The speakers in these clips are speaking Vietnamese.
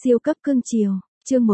Siêu cấp cưng chiều, chương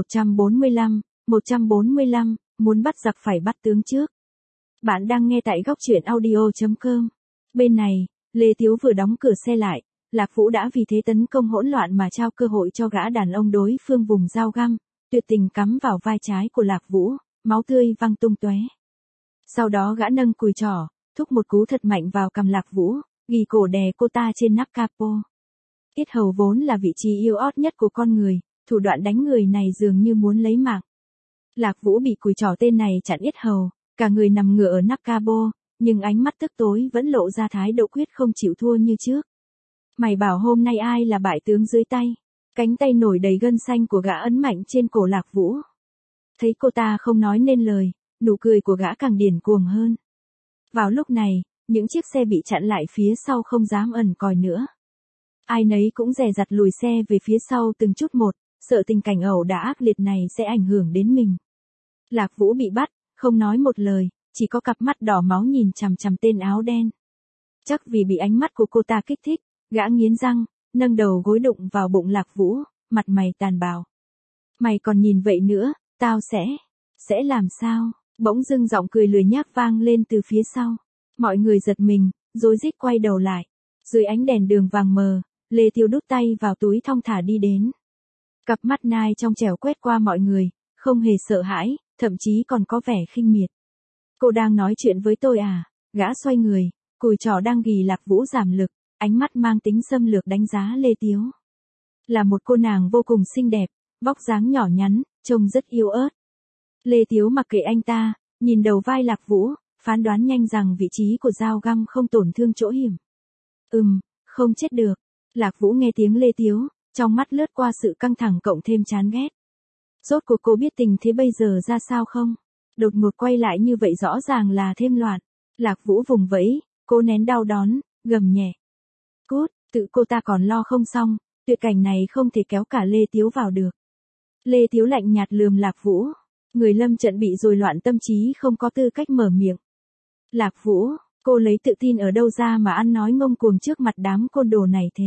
145, muốn bắt giặc phải bắt tướng trước. Bạn đang nghe tại góc truyện audio.com. Bên này, Lê Tiếu vừa đóng cửa xe lại, Lạc Vũ đã vì thế tấn công hỗn loạn mà trao cơ hội cho gã đàn ông đối phương vùng dao găm, tuyệt tình cắm vào vai trái của Lạc Vũ, máu tươi văng tung tóe. Sau đó gã nâng cùi trỏ, thúc một cú thật mạnh vào cằm Lạc Vũ, ghi cổ đè cô ta trên nắp capo. Yết hầu vốn là vị trí yếu ớt nhất của con người, thủ đoạn đánh người này dường như muốn lấy mạng. Lạc Vũ bị cùi trỏ tên này chặn yết hầu, cả người nằm ngửa ở nắp capo, nhưng ánh mắt tức tối vẫn lộ ra thái độ quyết không chịu thua như trước. Mày bảo hôm nay ai là bại tướng dưới tay? Cánh tay nổi đầy gân xanh của gã ấn mạnh trên cổ Lạc Vũ. Thấy cô ta không nói nên lời, nụ cười của gã càng điên cuồng hơn. Vào lúc này, những chiếc xe bị chặn lại phía sau không dám ẩn còi nữa. Ai nấy cũng dè dặt lùi xe về phía sau từng chút một, sợ tình cảnh ẩu đả ác liệt này sẽ ảnh hưởng đến mình. Lạc Vũ bị bắt, không nói một lời, chỉ có cặp mắt đỏ máu nhìn chằm chằm tên áo đen. Chắc vì bị ánh mắt của cô ta kích thích, gã nghiến răng, nâng đầu gối đụng vào bụng Lạc Vũ, mặt mày tàn bạo. Mày còn nhìn vậy nữa, tao sẽ làm sao? Bỗng dưng giọng cười lười nhác vang lên từ phía sau. Mọi người giật mình, rối rít quay đầu lại. Dưới ánh đèn đường vàng mờ, Lê Tiếu đút tay vào túi thong thả đi đến. Cặp mắt nai trong trẻo quét qua mọi người, không hề sợ hãi, thậm chí còn có vẻ khinh miệt. Cô đang nói chuyện với tôi à? Gã xoay người, cùi trỏ đang ghì Lạc Vũ giảm lực, ánh mắt mang tính xâm lược đánh giá Lê Tiếu. Là một cô nàng vô cùng xinh đẹp, vóc dáng nhỏ nhắn, trông rất yếu ớt. Lê Tiếu mặc kệ anh ta, nhìn đầu vai Lạc Vũ, phán đoán nhanh rằng vị trí của dao găm không tổn thương chỗ hiểm. Không chết được. Lạc Vũ nghe tiếng Lê Tiếu, trong mắt lướt qua sự căng thẳng cộng thêm chán ghét. Rốt cuộc cô biết tình thế bây giờ ra sao không? Đột ngột quay lại như vậy rõ ràng là thêm loạn. Lạc Vũ vùng vẫy, cô nén đau đớn, gầm nhẹ. Cút, tự cô ta còn lo không xong, tuyệt cảnh này không thể kéo cả Lê Tiếu vào được. Lê Tiếu lạnh nhạt lườm Lạc Vũ. Người lâm trận bị rối loạn tâm trí không có tư cách mở miệng. Lạc Vũ, cô lấy tự tin ở đâu ra mà ăn nói ngông cuồng trước mặt đám côn đồ này thế?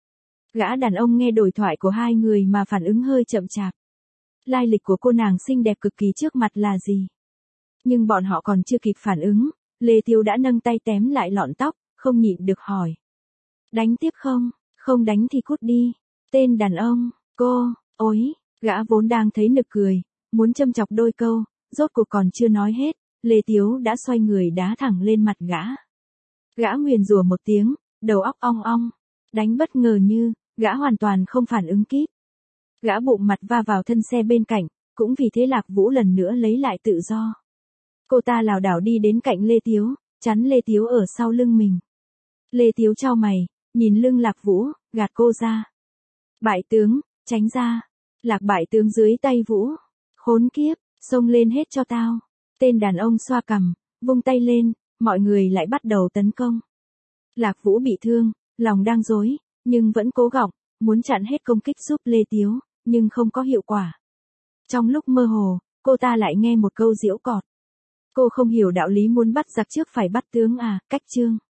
Gã đàn ông nghe đối thoại của hai người mà phản ứng hơi chậm chạp. Lai lịch của cô nàng xinh đẹp cực kỳ trước mặt là gì? Nhưng bọn họ còn chưa kịp phản ứng, Lê Tiếu đã nâng tay tém lại lọn tóc, không nhịn được hỏi. Đánh tiếp không? Không đánh thì cút đi. Tên đàn ông, ối, gã vốn đang thấy nực cười, muốn châm chọc đôi câu, rốt cuộc còn chưa nói hết, Lê Tiếu đã xoay người đá thẳng lên mặt gã. Gã nguyền rủa một tiếng, đầu óc ong ong, đánh bất ngờ như, gã hoàn toàn không phản ứng kịp. Gã bụng mặt va vào thân xe bên cạnh, cũng vì thế Lạc Vũ lần nữa lấy lại tự do. Cô ta lảo đảo đi đến cạnh Lê Tiếu, chắn Lê Tiếu ở sau lưng mình. Lê Tiếu chau mày, nhìn lưng Lạc Vũ, gạt cô ra. Bại tướng, tránh ra. Lạc bại tướng dưới tay Vũ. Khốn kiếp, xông lên hết cho tao. Tên đàn ông xoa cằm, vung tay lên, mọi người lại bắt đầu tấn công. Lạc Vũ bị thương, lòng đang rối, nhưng vẫn cố gắng, muốn chặn hết công kích giúp Lê Tiếu, nhưng không có hiệu quả. Trong lúc mơ hồ, cô ta lại nghe một câu giễu cợt. Cô không hiểu đạo lý muốn bắt giặc trước phải bắt tướng à, cách chương.